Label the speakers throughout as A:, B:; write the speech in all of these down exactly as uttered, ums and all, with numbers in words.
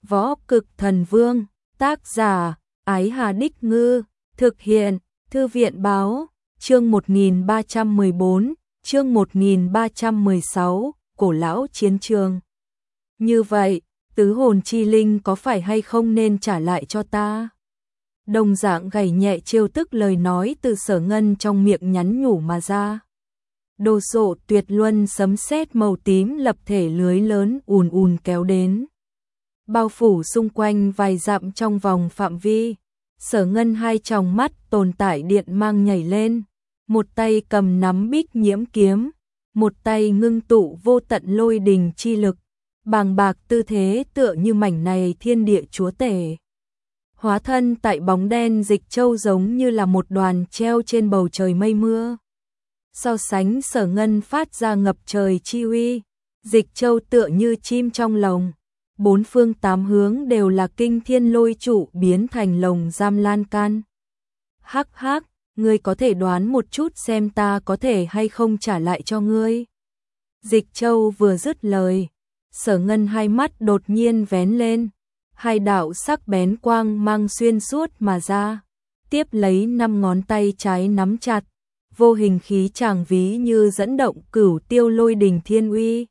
A: Võ Cực Thần Vương, tác giả, Ái Hà Đích Ngư, thực hiện, Thư viện Báo, chương một nghìn ba trăm mười bốn, chương một nghìn ba trăm mười sáu, Cổ Lão Chiến Trường. Như vậy, tứ hồn chi linh có phải hay không nên trả lại cho ta? Đồng dạng gảy nhẹ trêu tức lời nói từ Sở Ngân trong miệng nhắn nhủ mà ra. Đồ sộ tuyệt luân sấm sét màu tím lập thể lưới lớn ùn ùn kéo đến, bao phủ xung quanh vài dặm trong vòng phạm vi. Sở Ngân hai tròng mắt tồn tại điện mang nhảy lên, một tay cầm nắm Bích Nhiễm kiếm, một tay ngưng tụ vô tận lôi đình chi lực, bàng bạc tư thế tựa như mảnh này thiên địa chúa tể. Hóa thân tại bóng đen Dịch Châu giống như là một đoàn treo trên bầu trời mây mưa. So sánh Sở Ngân phát ra ngập trời chi uy, Dịch Châu tựa như chim trong lồng, bốn phương tám hướng đều là kinh thiên lôi trụ biến thành lồng giam lan can. Hắc hắc, ngươi có thể đoán một chút xem ta có thể hay không trả lại cho ngươi. Dịch Châu vừa dứt lời, Sở Ngân hai mắt đột nhiên vén lên, hai đạo sắc bén quang mang xuyên suốt mà ra, tiếp lấy năm ngón tay trái nắm chặt, vô hình khí tràng ví như dẫn động cửu tiêu lôi đình thiên uy.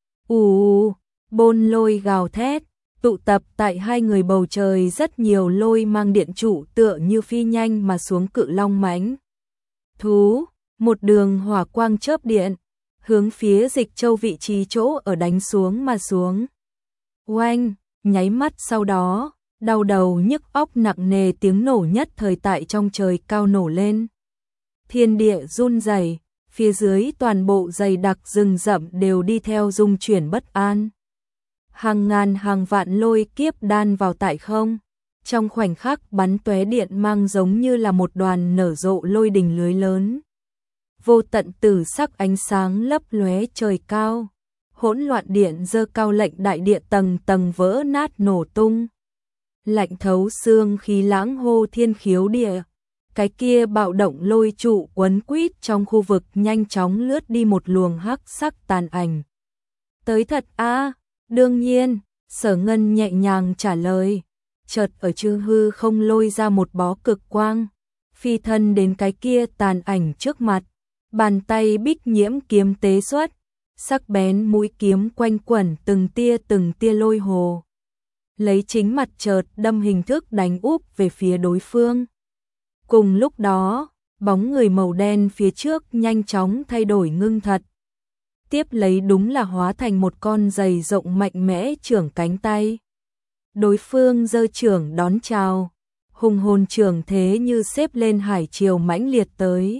A: Ù, bôn lôi gào thét, tụ tập tại hai người bầu trời rất nhiều lôi mang điện trụ tựa như phi nhanh mà xuống cự long mãnh thú, một đường hỏa quang chớp điện, hướng phía Dịch Châu vị trí chỗ ở đánh xuống mà xuống. Oanh, nháy mắt sau đó, đau đầu nhức óc nặng nề tiếng nổ nhất thời tại trong trời cao nổ lên. Thiên địa run rẩy, phía dưới toàn bộ dày đặc rừng rậm đều đi theo rung chuyển bất an. Hàng ngàn hàng vạn lôi kiếp đan vào tại không, trong khoảnh khắc bắn tóe điện mang giống như là một đoàn nở rộ lôi đình lưới lớn. Vô tận tử sắc ánh sáng lấp lóe trời cao, hỗn loạn điện dơ cao lệnh đại địa tầng tầng vỡ nát nổ tung. Lạnh thấu xương khí lãng hô thiên khiếu địa, cái kia bạo động lôi trụ quấn quýt trong khu vực nhanh chóng lướt đi một luồng hắc sắc tàn ảnh. Tới thật a, à, đương nhiên, Sở Ngân nhẹ nhàng trả lời, chợt ở chư hư không lôi ra một bó cực quang, phi thân đến cái kia tàn ảnh trước mặt, bàn tay Bích Nhiễm kiếm tế xuất, sắc bén mũi kiếm quanh quẩn từng tia từng tia lôi hồ, lấy chính mặt chợt đâm hình thức đánh úp về phía đối phương. Cùng lúc đó, bóng người màu đen phía trước nhanh chóng thay đổi ngưng thật. Tiếp lấy đúng là hóa thành một con giày rộng mạnh mẽ chưởng cánh tay. Đối phương giơ chưởng đón chào, hùng hồn chưởng thế như xếp lên hải triều mãnh liệt tới.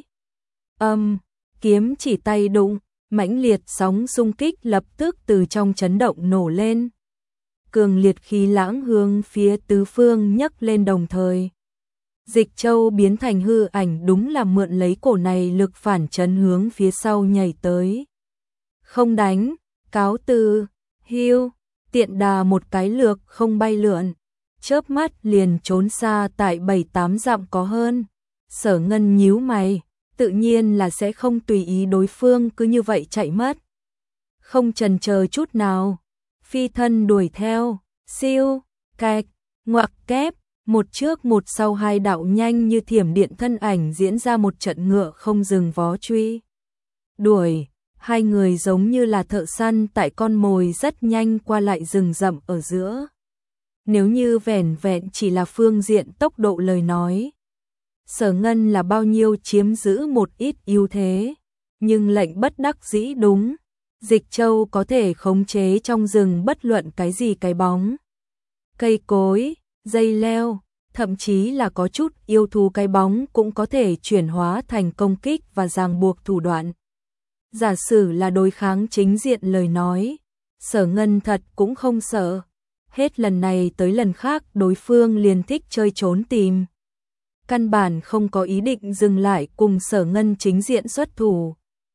A: Âm, kiếm chỉ tay đụng, mãnh liệt sóng xung kích lập tức từ trong chấn động nổ lên. Cường liệt khí lãng hướng phía tứ phương nhấc lên đồng thời. Dịch Châu biến thành hư ảnh đúng là mượn lấy cổ này lực phản chấn hướng phía sau nhảy tới. Không đánh, cáo từ, hưu, tiện đà một cái lược không bay lượn, chớp mắt liền trốn xa tại bảy tám dặm có hơn. Sở Ngân nhíu mày, tự nhiên là sẽ không tùy ý đối phương cứ như vậy chạy mất. Không chần chờ chút nào, phi thân đuổi theo, siêu, cạch, ngoặc kép, một trước một sau hai đạo nhanh như thiểm điện thân ảnh diễn ra một trận ngựa không dừng vó truy. Đuổi, hai người giống như là thợ săn tại con mồi rất nhanh qua lại rừng rậm ở giữa. Nếu như vẻn vẹn chỉ là phương diện tốc độ lời nói, Sở Ngân là bao nhiêu chiếm giữ một ít ưu thế, nhưng lệnh bất đắc dĩ đúng, Dịch Châu có thể khống chế trong rừng bất luận cái gì cái bóng, cây cối, dây leo, thậm chí là có chút yêu thú cái bóng cũng có thể chuyển hóa thành công kích và ràng buộc thủ đoạn. Giả sử là đối kháng chính diện lời nói, Sở Ngân thật cũng không sợ, hết lần này tới lần khác đối phương liền thích chơi trốn tìm. Căn bản không có ý định dừng lại cùng Sở Ngân chính diện xuất thủ.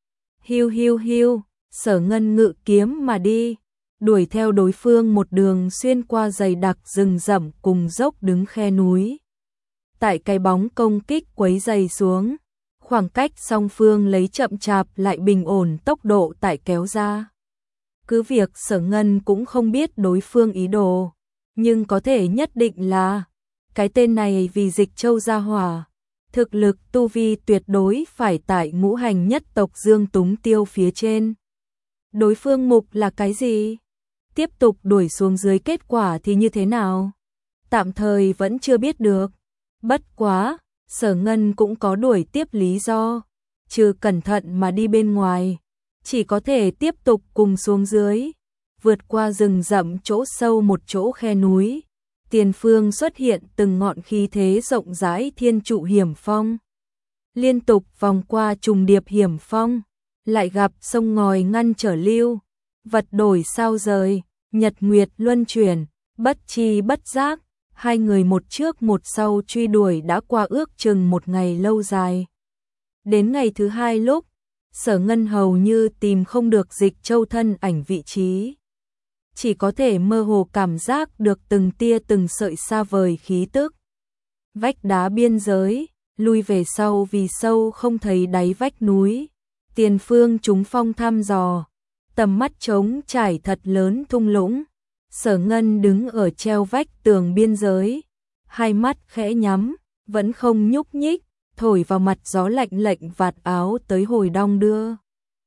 A: Hiu hiu hiu, Sở Ngân ngự kiếm mà đi, đuổi theo đối phương một đường xuyên qua dày đặc rừng rậm cùng dốc đứng khe núi. Tại cái bóng công kích quấy dày xuống, khoảng cách song phương lấy chậm chạp lại bình ổn tốc độ tại kéo ra. Cứ việc Sở Ngân cũng không biết đối phương ý đồ, Nhưng có thể nhất định là cái tên này vì Dịch Châu gia hỏa, thực lực tu vi tuyệt đối phải tại ngũ hành nhất tộc Dương Túng Tiêu phía trên. Đối phương mục là cái gì? Tiếp tục đuổi xuống dưới kết quả thì như thế nào? Tạm thời vẫn chưa biết được. Bất quá, Sở Ngân cũng có đuổi tiếp lý do, trừ cẩn thận mà đi bên ngoài, chỉ có thể tiếp tục cùng xuống dưới, vượt qua rừng rậm chỗ sâu một chỗ khe núi. Tiền phương xuất hiện từng ngọn khí thế rộng rãi thiên trụ hiểm phong. Liên tục vòng qua trùng điệp hiểm phong, lại gặp sông ngòi ngăn trở lưu, vật đổi sao rời, nhật nguyệt luân chuyển, bất chi bất giác, hai người một trước một sau truy đuổi đã qua ước chừng một ngày lâu dài. Đến ngày thứ hai lúc, Sở Ngân hầu như tìm không được Dịch Châu thân ảnh vị trí. Chỉ có thể mơ hồ cảm giác được từng tia từng sợi xa vời khí tức. Vách đá biên giới, lui về sau vì sâu không thấy đáy vách núi. Tiền phương chúng phong thăm dò, tầm mắt trống trải thật lớn thung lũng. Sở Ngân đứng ở treo vách tường biên giới, hai mắt khẽ nhắm, vẫn không nhúc nhích, thổi vào mặt gió lạnh lạnh vạt áo tới hồi đong đưa.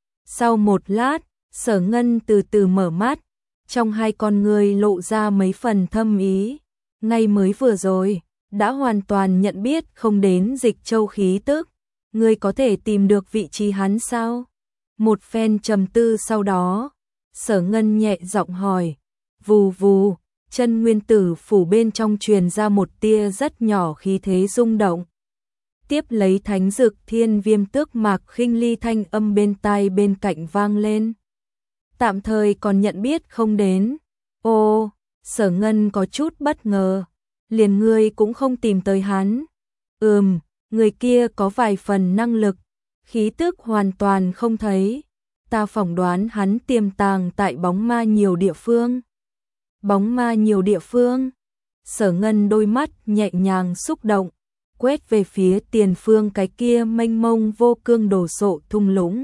A: Sau một lát, Sở Ngân từ từ mở mắt, trong hai con người lộ ra mấy phần thâm ý. Ngay mới vừa rồi, đã hoàn toàn nhận biết không đến Dịch Châu khí tức. Ngươi có thể tìm được vị trí hắn sao? Một phen trầm tư sau đó, Sở Ngân nhẹ giọng hỏi. Vù vù, chân nguyên tử phủ bên trong truyền ra một tia rất nhỏ khí thế rung động. Tiếp lấy thánh dực thiên viêm tước mạc khinh ly thanh âm bên tai bên cạnh vang lên. Tạm thời còn nhận biết không đến. Ô, Sở Ngân có chút bất ngờ. Liền ngươi cũng không tìm tới hắn. Ừm, người kia có vài phần năng lực, khí tức hoàn toàn không thấy. Ta phỏng đoán hắn tiềm tàng tại bóng ma nhiều địa phương. Bóng ma nhiều địa phương. Sở Ngân đôi mắt nhẹ nhàng xúc động, quét về phía tiền phương cái kia mênh mông vô cương đổ sộ thung lũng.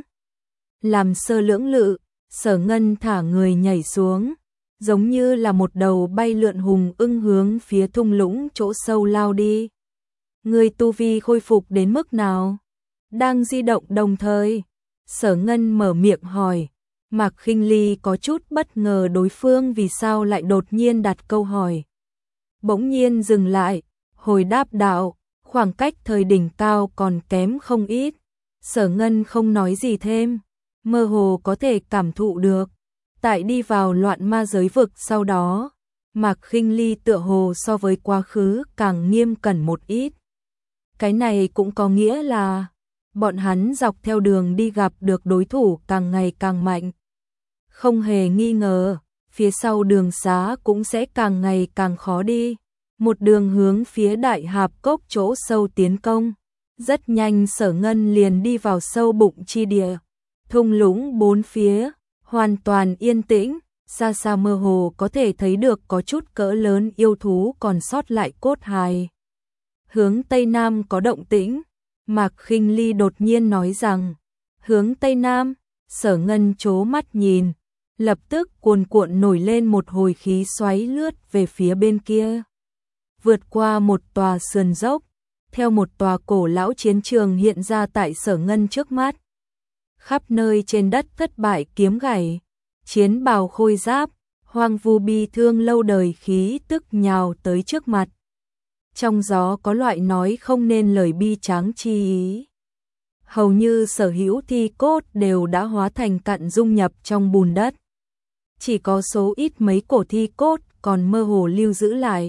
A: Làm sơ lưỡng lự, Sở Ngân thả người nhảy xuống, giống như là một đầu bay lượn hùng ưng hướng phía thung lũng chỗ sâu lao đi. Người tu vi khôi phục đến mức nào? Đang di động đồng thời, Sở Ngân mở miệng hỏi. Mạc Khinh Ly có chút bất ngờ đối phương vì sao lại đột nhiên đặt câu hỏi. Bỗng nhiên dừng lại, hồi đáp đạo, khoảng cách thời đỉnh cao còn kém không ít. Sở Ngân không nói gì thêm, mơ hồ có thể cảm thụ được. Tại đi vào loạn ma giới vực sau đó, Mạc Khinh Ly tựa hồ so với quá khứ càng nghiêm cẩn một ít. Cái này cũng có nghĩa là bọn hắn dọc theo đường đi gặp được đối thủ càng ngày càng mạnh. Không hề nghi ngờ, phía sau đường xá cũng sẽ càng ngày càng khó đi. Một đường hướng phía đại hạp cốc chỗ sâu tiến công. Rất nhanh Sở Ngân liền đi vào sâu bụng chi địa. Thung lũng bốn phía, hoàn toàn yên tĩnh, xa xa mơ hồ có thể thấy được có chút cỡ lớn yêu thú còn sót lại cốt hài. Hướng Tây Nam có động tĩnh, Mạc Khinh Ly đột nhiên nói rằng, hướng Tây Nam. Sở Ngân chố mắt nhìn, lập tức cuồn cuộn nổi lên một hồi khí xoáy lướt về phía bên kia. Vượt qua một tòa sườn dốc, theo một tòa cổ lão chiến trường hiện ra tại Sở Ngân trước mắt. Khắp nơi trên đất thất bại kiếm gãy, chiến bào khôi giáp, hoang vu bi thương lâu đời khí tức nhào tới trước mặt. Trong gió có loại nói không nên lời bi tráng chi ý. Hầu như sở hữu thi cốt đều đã hóa thành cặn dung nhập trong bùn đất. Chỉ có số ít mấy cổ thi cốt còn mơ hồ lưu giữ lại.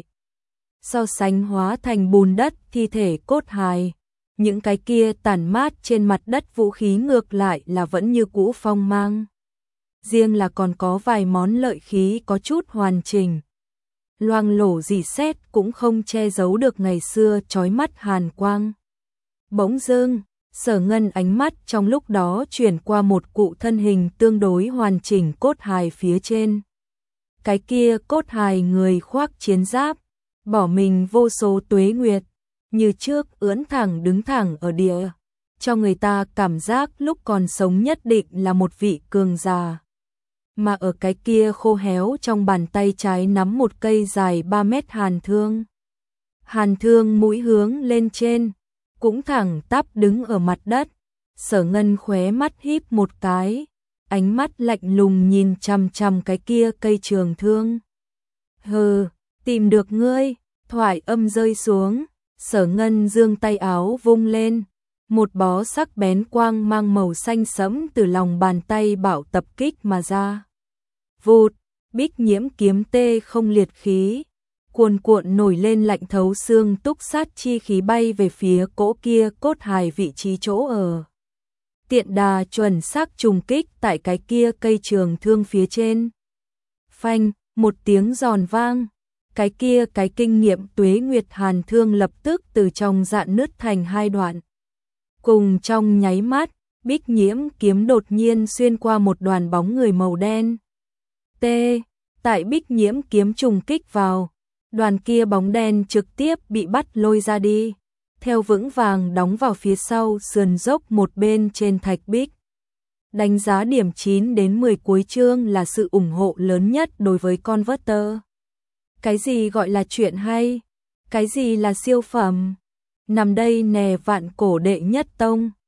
A: So sánh hóa thành bùn đất thi thể cốt hài, những cái kia tản mát trên mặt đất vũ khí ngược lại là vẫn như cũ phong mang. Riêng là còn có vài món lợi khí có chút hoàn chỉnh. Loang lổ rỉ sét cũng không che giấu được ngày xưa chói mắt hàn quang. Bỗng dưng, Sở Ngân ánh mắt trong lúc đó chuyển qua một cụ thân hình tương đối hoàn chỉnh cốt hài phía trên. Cái kia cốt hài người khoác chiến giáp, bỏ mình vô số tuế nguyệt, như trước ưỡn thẳng đứng thẳng ở địa, cho người ta cảm giác lúc còn sống nhất định là một vị cường giả. mà ở cái kia khô héo trong bàn tay trái nắm một cây dài ba mét hàn thương. Hàn thương mũi hướng lên trên, cũng thẳng tắp đứng ở mặt đất. Sở Ngân khóe mắt híp một cái, ánh mắt lạnh lùng nhìn chằm chằm cái kia cây trường thương. Hừ, tìm được ngươi, thoại âm rơi xuống, Sở Ngân giương tay áo vung lên, một bó sắc bén quang mang màu xanh sẫm từ lòng bàn tay bảo tập kích mà ra. Vụt, Bích Nhiễm kiếm tê không liệt khí, cuồn cuộn nổi lên lạnh thấu xương túc sát chi khí bay về phía cỗ kia cốt hài vị trí chỗ ở. Tiện đà chuẩn xác trùng kích tại cái kia cây trường thương phía trên. Phanh, một tiếng giòn vang, cái kia cái kinh nghiệm tuế nguyệt hàn thương lập tức từ trong dạn nứt thành hai đoạn. Cùng trong nháy mắt, Bích Nhiễm kiếm đột nhiên xuyên qua một đoàn bóng người màu đen. T, tại Bích Nhiễm kiếm trùng kích vào, đoàn kia bóng đen trực tiếp bị bắt lôi ra đi, theo vững vàng đóng vào phía sau sườn dốc một bên trên thạch bích. Đánh giá điểm chín đến mười cuối chương là sự ủng hộ lớn nhất đối với Converter. Cái gì gọi là chuyện hay? Cái gì là siêu phẩm? Nằm đây nè vạn cổ đệ nhất tông.